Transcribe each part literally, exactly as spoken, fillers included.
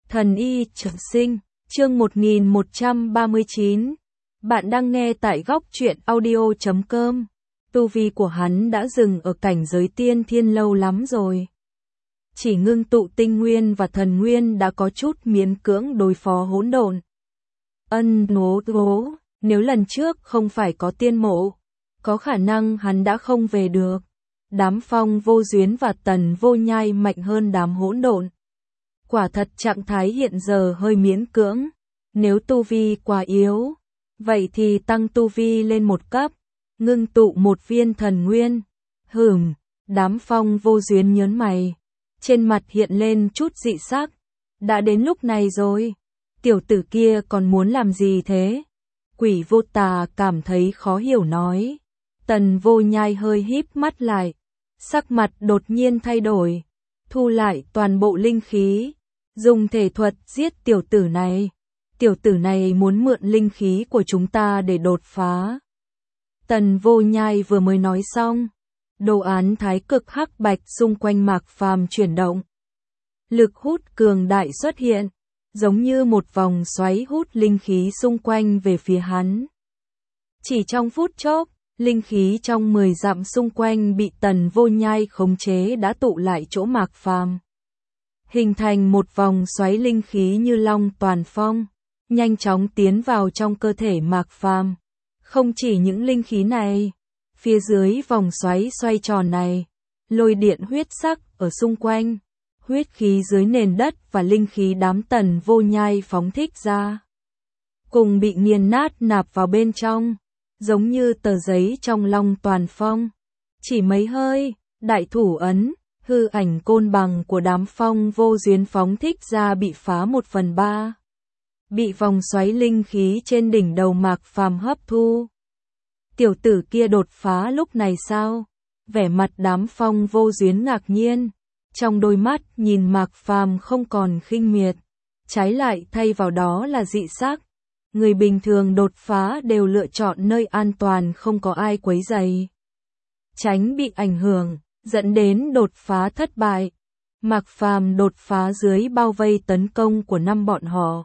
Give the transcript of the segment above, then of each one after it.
Thần y trường sinh, chương một nghìn một trăm ba mươi chín. Bạn đang nghe tại góc truyện audio chấm com. Tu vi của hắn đã dừng ở cảnh giới tiên thiên lâu lắm rồi. Chỉ ngưng tụ tinh nguyên và thần nguyên đã có chút miễn cưỡng đối phó hỗn độn. Ân ngố ngố, nếu lần trước không phải có tiên mộ, có khả năng hắn đã không về được. Đám Phong Vô Duyến và Tần Vô Nhai mạnh hơn đám hỗn độn. Quả thật trạng thái hiện giờ hơi miễn cưỡng. Nếu tu vi quá yếu, vậy thì tăng tu vi lên một cấp, ngưng tụ một viên thần nguyên. Hửm, đám Phong Vô Duyến nhớn mày, trên mặt hiện lên chút dị sắc. Đã đến lúc này rồi, tiểu tử kia còn muốn làm gì thế? Quỷ Vô Tà cảm thấy khó hiểu nói. Tần Vô Nhai hơi híp mắt lại, sắc mặt đột nhiên thay đổi, thu lại toàn bộ linh khí, dùng thể thuật giết tiểu tử này. Tiểu tử này muốn mượn linh khí của chúng ta để đột phá. Tần Vô Nhai vừa mới nói xong, đồ án thái cực hắc bạch xung quanh Mạc Phàm chuyển động. Lực hút cường đại xuất hiện, giống như một vòng xoáy hút linh khí xung quanh về phía hắn. Chỉ trong phút chốc, linh khí trong mười dặm xung quanh bị Tần Vô Nhai khống chế đã tụ lại chỗ Mạc Phàm, hình thành một vòng xoáy linh khí như long toàn phong, nhanh chóng tiến vào trong cơ thể Mạc Phàm. Không chỉ những linh khí này, phía dưới vòng xoáy xoay tròn này, lôi điện huyết sắc ở xung quanh, huyết khí dưới nền đất và linh khí đám Tần Vô Nhai phóng thích ra, cùng bị nghiền nát nạp vào bên trong, giống như tờ giấy trong long toàn phong. Chỉ mấy hơi, đại thủ ấn, hư ảnh côn bằng của đám Phong Vô Duyến phóng thích ra bị phá một phần ba, bị vòng xoáy linh khí trên đỉnh đầu Mạc Phàm hấp thu. Tiểu tử kia đột phá lúc này sao? Vẻ mặt đám Phong Vô Duyến ngạc nhiên, trong đôi mắt nhìn Mạc Phàm không còn khinh miệt, trái lại thay vào đó là dị sắc. Người bình thường đột phá đều lựa chọn nơi an toàn không có ai quấy rầy, tránh bị ảnh hưởng, dẫn đến đột phá thất bại. Mạc Phàm đột phá dưới bao vây tấn công của năm bọn họ.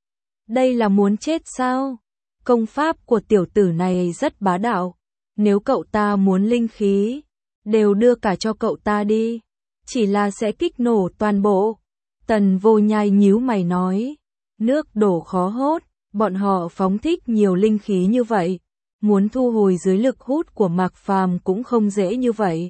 Đây là muốn chết sao? Công pháp của tiểu tử này rất bá đạo. Nếu cậu ta muốn linh khí, đều đưa cả cho cậu ta đi. Chỉ là sẽ kích nổ toàn bộ. Tần Vô Nhai nhíu mày nói. Nước đổ khó hốt, bọn họ phóng thích nhiều linh khí như vậy. Muốn thu hồi dưới lực hút của Mạc Phàm cũng không dễ như vậy.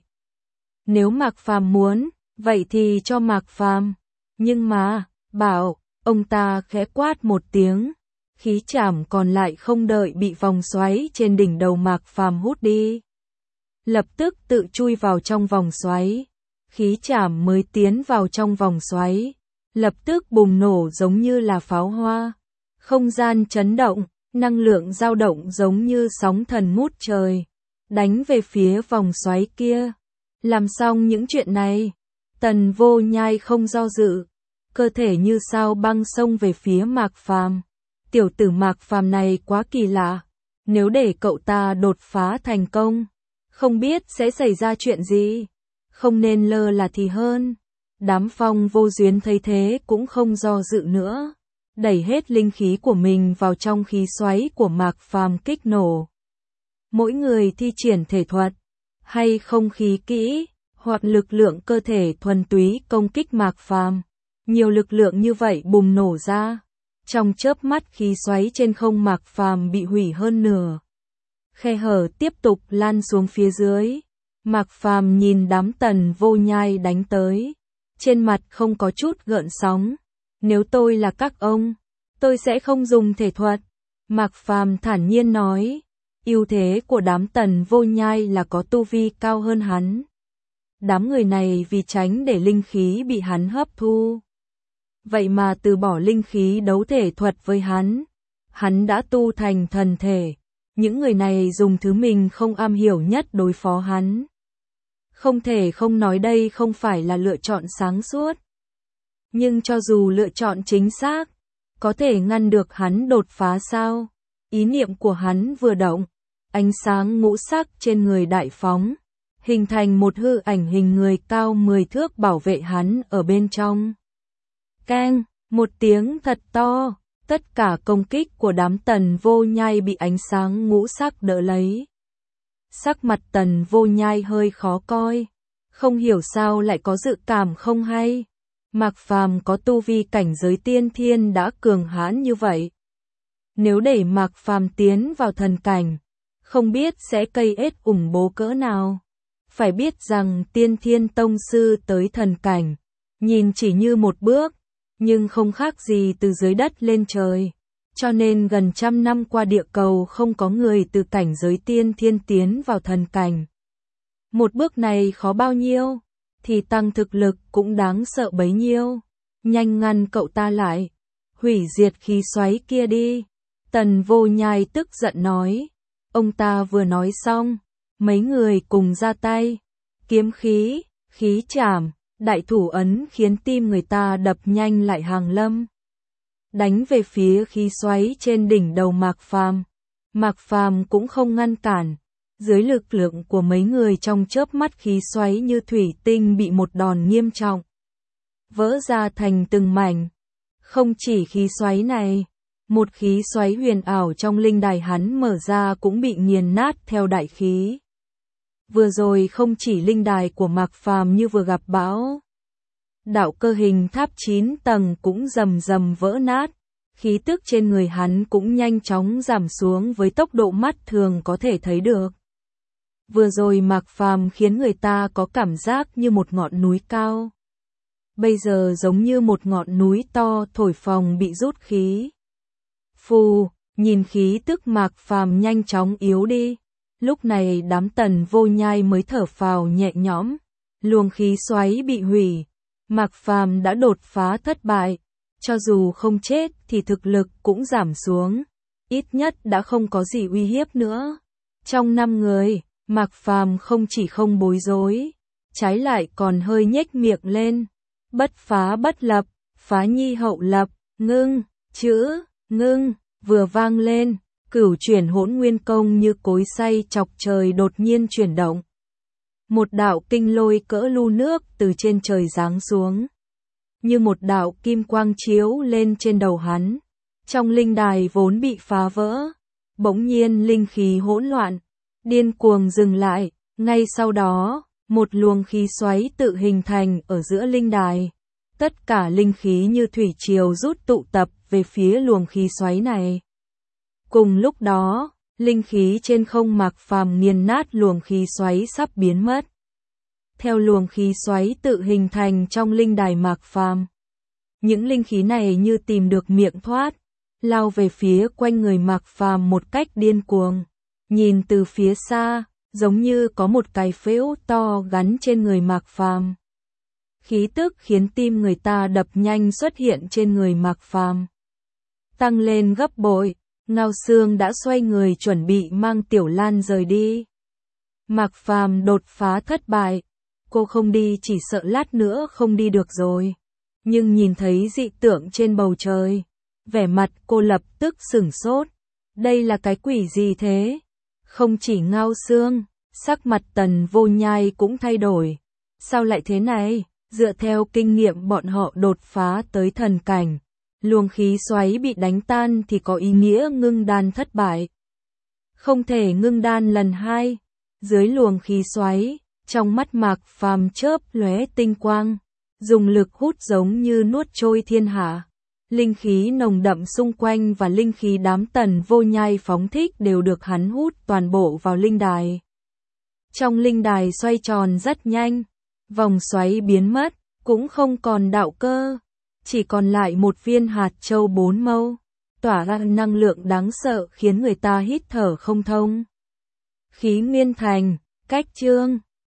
Nếu Mạc Phàm muốn, vậy thì cho Mạc Phàm. Nhưng mà, bảo, ông ta khẽ quát một tiếng. Khí chảm còn lại không đợi bị vòng xoáy trên đỉnh đầu Mạc Phàm hút đi, lập tức tự chui vào trong vòng xoáy. Khí chảm mới tiến vào trong vòng xoáy, lập tức bùng nổ giống như là pháo hoa. Không gian chấn động, năng lượng dao động giống như sóng thần ngút trời, đánh về phía vòng xoáy kia. Làm xong những chuyện này, Tần Vô Nhai không do dự, cơ thể như sao băng xông về phía Mạc Phàm. Tiểu tử Mạc Phàm này quá kỳ lạ, nếu để cậu ta đột phá thành công, không biết sẽ xảy ra chuyện gì, không nên lơ là thì hơn. Đám Phong Vô Duyến thấy thế cũng không do dự nữa, đẩy hết linh khí của mình vào trong khí xoáy của Mạc Phàm kích nổ. Mỗi người thi triển thể thuật, hay không khí kỹ, hoặc lực lượng cơ thể thuần túy công kích Mạc Phàm. Nhiều lực lượng như vậy bùng nổ ra. Trong chớp mắt khí xoáy trên không Mạc Phàm bị hủy hơn nửa. Khe hở tiếp tục lan xuống phía dưới. Mạc Phàm nhìn đám Tần Vô Nhai đánh tới, trên mặt không có chút gợn sóng. Nếu tôi là các ông, tôi sẽ không dùng thể thuật. Mạc Phàm thản nhiên nói, ưu thế của đám Tần Vô Nhai là có tu vi cao hơn hắn. Đám người này vì tránh để linh khí bị hắn hấp thu, vậy mà từ bỏ linh khí đấu thể thuật với hắn. Hắn đã tu thành thần thể. Những người này dùng thứ mình không am hiểu nhất đối phó hắn. Không thể không nói đây không phải là lựa chọn sáng suốt. Nhưng cho dù lựa chọn chính xác, có thể ngăn được hắn đột phá sao? Ý niệm của hắn vừa động, ánh sáng ngũ sắc trên người đại phóng, hình thành một hư ảnh hình người cao mười thước bảo vệ hắn ở bên trong. Keng, Một tiếng thật to, tất cả công kích của đám Tần Vô Nhai bị ánh sáng ngũ sắc đỡ lấy. Sắc mặt Tần Vô Nhai hơi khó coi, không hiểu sao lại có dự cảm không hay. Mạc Phàm có tu vi cảnh giới tiên thiên đã cường hãn như vậy. Nếu để Mạc Phàm tiến vào thần cảnh, không biết sẽ cây ết ủng bố cỡ nào. Phải biết rằng tiên thiên tông sư tới thần cảnh, nhìn chỉ như một bước, nhưng không khác gì từ dưới đất lên trời. Cho nên gần trăm năm qua địa cầu không có người từ cảnh giới tiên thiên tiến vào thần cảnh. Một bước này khó bao nhiêu, thì tăng thực lực cũng đáng sợ bấy nhiêu. Nhanh ngăn cậu ta lại, hủy diệt khí xoáy kia đi. Tần Vô Nhai tức giận nói. Ông ta vừa nói xong, mấy người cùng ra tay. Kiếm khí, khí trảm, đại thủ ấn khiến tim người ta đập nhanh lại hàng lâm. Đánh về phía khí xoáy trên đỉnh đầu Mạc Phàm. Mạc Phàm cũng không ngăn cản. Dưới lực lượng của mấy người trong chớp mắt khí xoáy như thủy tinh bị một đòn nghiêm trọng vỡ ra thành từng mảnh. Không chỉ khí xoáy này, một khí xoáy huyền ảo trong linh đài hắn mở ra cũng bị nghiền nát theo đại khí. Vừa rồi không chỉ linh đài của Mạc Phàm như vừa gặp bão. Đạo cơ hình tháp chín tầng cũng rầm rầm vỡ nát, khí tức trên người hắn cũng nhanh chóng giảm xuống với tốc độ mắt thường có thể thấy được. Vừa rồi Mạc Phàm khiến người ta có cảm giác như một ngọn núi cao. Bây giờ giống như một ngọn núi to thổi phồng bị rút khí. Phù, nhìn khí tức Mạc Phàm nhanh chóng yếu đi. Lúc này đám Tần Vô Nhai mới thở phào nhẹ nhõm. Luồng khí xoáy bị hủy. Mạc Phàm đã đột phá thất bại. Cho dù không chết thì thực lực cũng giảm xuống. Ít nhất đã không có gì uy hiếp nữa. Trong năm người, Mạc Phàm không chỉ không bối rối, trái lại còn hơi nhếch miệng lên. Bất phá bất lập, phá nhi hậu lập, ngưng, chữ, ngưng, vừa vang lên, cửu chuyển hỗn nguyên công như cối xay chọc trời đột nhiên chuyển động. Một đạo kinh lôi cỡ lu nước từ trên trời giáng xuống. Như một đạo kim quang chiếu lên trên đầu hắn. Trong linh đài vốn bị phá vỡ, bỗng nhiên linh khí hỗn loạn, điên cuồng dừng lại. Ngay sau đó, một luồng khí xoáy tự hình thành ở giữa linh đài. Tất cả linh khí như thủy triều rút tụ tập về phía luồng khí xoáy này. Cùng lúc đó, linh khí trên không Mạc Phàm nghiền nát luồng khí xoáy sắp biến mất. Theo luồng khí xoáy tự hình thành trong linh đài Mạc Phàm, những linh khí này như tìm được miệng thoát, lao về phía quanh người Mạc Phàm một cách điên cuồng. Nhìn từ phía xa, giống như có một cái phễu to gắn trên người Mạc Phàm. Khí tức khiến tim người ta đập nhanh xuất hiện trên người Mạc Phàm. Tăng lên gấp bội, Ngao Xương đã xoay người chuẩn bị mang Tiểu Lan rời đi. Mạc Phàm đột phá thất bại, cô không đi chỉ sợ lát nữa không đi được rồi. Nhưng nhìn thấy dị tượng trên bầu trời, vẻ mặt cô lập tức sửng sốt. Đây là cái quỷ gì thế? Không chỉ Ngao Xương, sắc mặt Tần Vô Nhai cũng thay đổi. Sao lại thế này? Dựa theo kinh nghiệm bọn họ đột phá tới thần cảnh, luồng khí xoáy bị đánh tan thì có ý nghĩa ngưng đan thất bại. Không thể ngưng đan lần hai. Dưới luồng khí xoáy, trong mắt Mạc Phàm chớp lóe tinh quang, dùng lực hút giống như nuốt trôi thiên hạ. Linh khí nồng đậm xung quanh và linh khí đám Tần Vô Nhai phóng thích đều được hắn hút toàn bộ vào linh đài. Trong linh đài xoay tròn rất nhanh, vòng xoáy biến mất, cũng không còn đạo cơ, chỉ còn lại một viên hạt châu bốn mâu, tỏa ra năng lượng đáng sợ khiến người ta hít thở không thông. Khí Nguyên Thành, cách chương